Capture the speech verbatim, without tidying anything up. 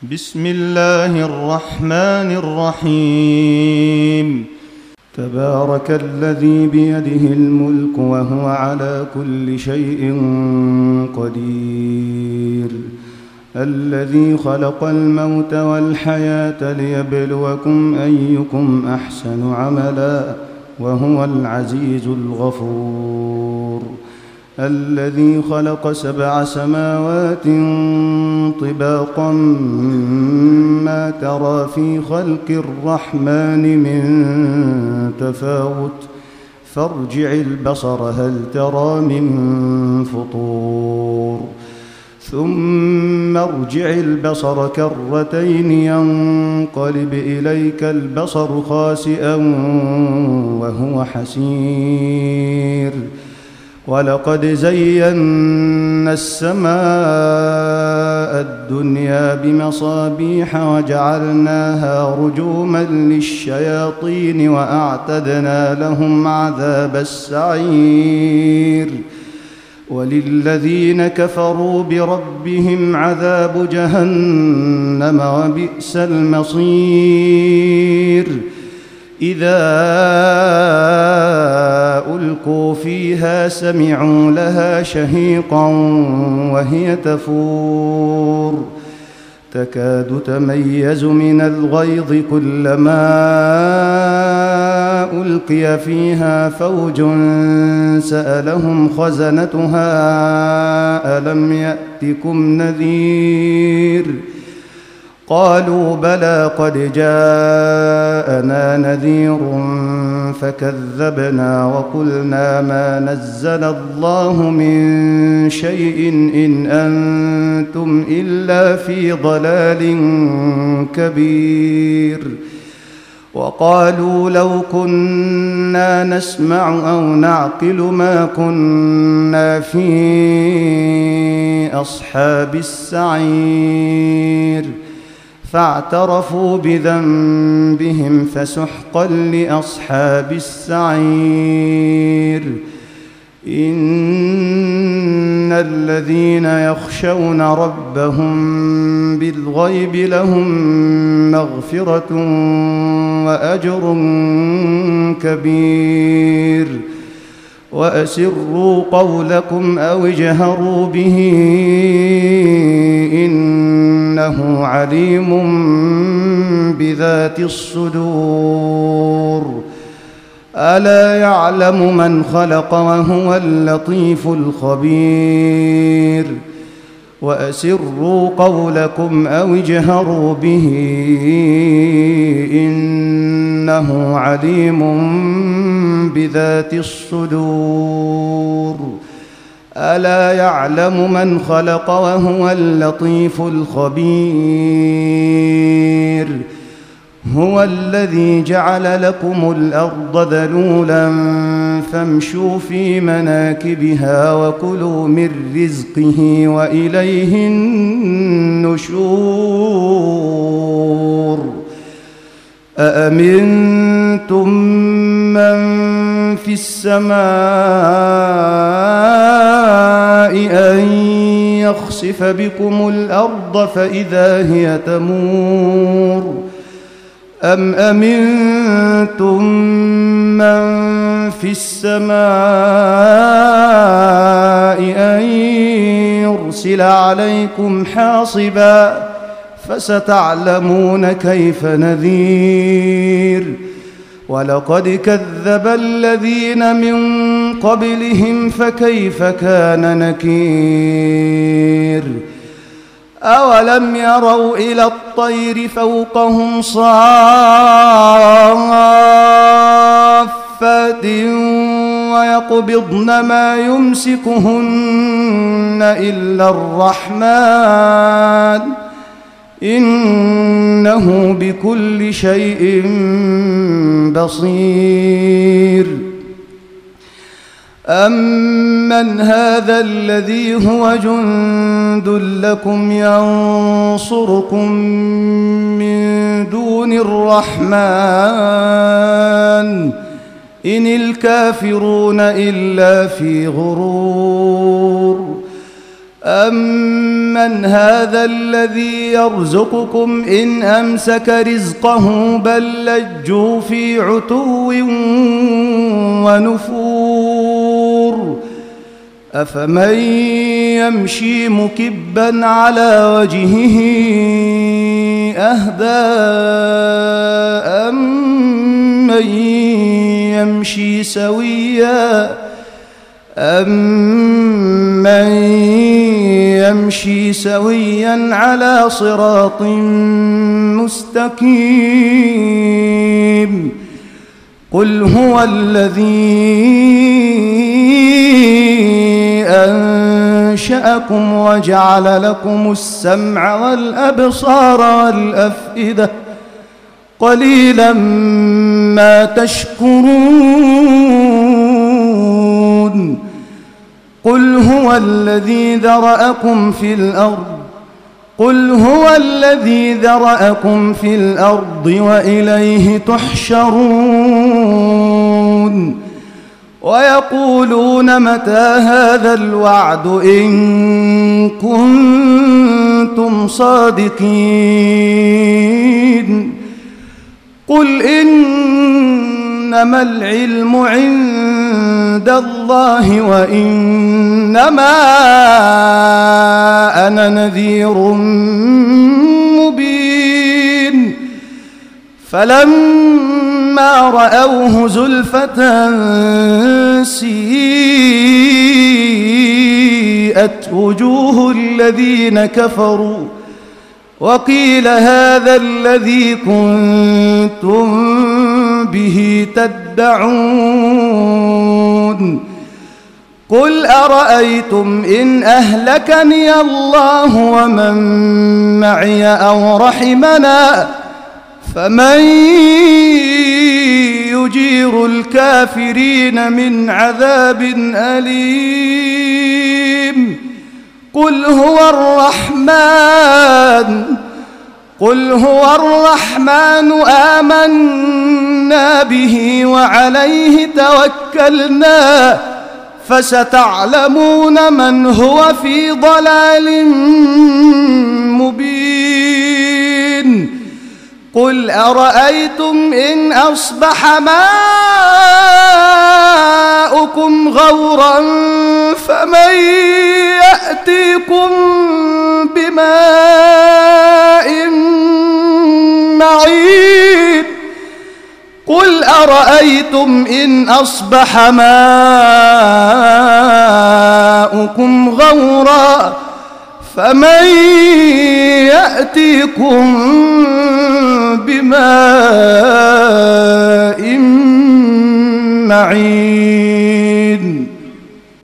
بسم الله الرحمن الرحيم. تبارك الذي بيده الملك وهو على كل شيء قدير، الذي خلق الموت والحياة ليبلوكم أيكم أحسن عملا وهو العزيز الغفور، الذي خلق سبع سماوات طباقا ما ترى في خلق الرحمن من تفاوت فارجع البصر هل ترى من فطور، ثم ارجع البصر كرتين ينقلب إليك البصر خاسئا وهو حسير، ولقد زينا السماء الدنيا بمصابيح وجعلناها رجوما للشياطين وأعتدنا لهم عذاب السعير، وللذين كفروا بربهم عذاب جهنم وبئس المصير. إذا ألقوا فيها سمعوا لها شهيقا وهي تفور تكاد تميز من الغيظ كلما ألقي فيها فوج سألهم خزنتها ألم يأتكم نذير، قالوا بلى قد جاءنا نذير فكذبنا وقلنا ما نزل الله من شيء إن أنتم إلا في ضلال كبير، وقالوا لو كنا نسمع أو نعقل ما كنا في أصحاب السعير، فاعترفوا بذنبهم فسحقا لأصحاب السعير. إن الذين يخشون ربهم بالغيب لهم مغفرة وأجر كبير، وأسروا قولكم أو اجهروا به إنه عليم بذات الصدور. ألا يعلم من خلق وهو اللطيف الخبير. وأسروا قولكم أو اجهروا به إنه عليم بذات الصدور. ألا يعلم من خلق وهو اللطيف الخبير. هو الذي جعل لكم الأرض ذلولا فامشوا في مناكبها وكلوا من رزقه وإليه النشور. أأمنتم من في السماء أن يخسف بكم الأرض فإذا هي تمور، أم أمنتم من في السماء أن يرسل عليكم حاصبا فستعلمون كيف نذير. ولقد كذب الذين من قبلهم فكيف كان نكير. أولم يروا إلى الطير فوقهم صافات ويقبضن ما يمسكهن إلا الرحمن إنه بكل شيء بصير. أمن هذا الذي هو جند لكم ينصركم من دون الرحمن إن الكافرون إلا في غرور. أمن هذا الذي يرزقكم إن أمسك رزقه بل لجوا في عتو ونفور أفمن يمشي مكبا على وجهه أهدى أمن يمشي سويا أمن يمشي سويا على صراط مستقيم قل هو الذي أنشأكم وجعل لكم السمع والأبصار والأفئدة قليلا ما تشكرون قل هو الذي ذرأكم في الأرض قل هو الذي ذرأكم في الأرض وإليه تحشرون ويقولون متى هذا الوعد إن كنتم صادقين قل إنما العلم عند الله وإنما أنا نذير مبين فلما رأوه زلفة سيئت وجوه الذين كفروا وقيل هذا الذي كنتم به تدعون قل أرأيتم إن أهلكني الله ومن معي أو رحمنا فمن يجير الكافرين من عذاب أليم قل هو الرحمن قل هو الرحمن آمنا به وعليه توكلنا فستعلمون من هو في ضلال مبين قل أرأيتم إن أصبح ماؤكم غورا فمن يأتيكم بماء معين قل أرأيتم إن أصبح ماؤكم غورا فمن يأتيكم بماء معين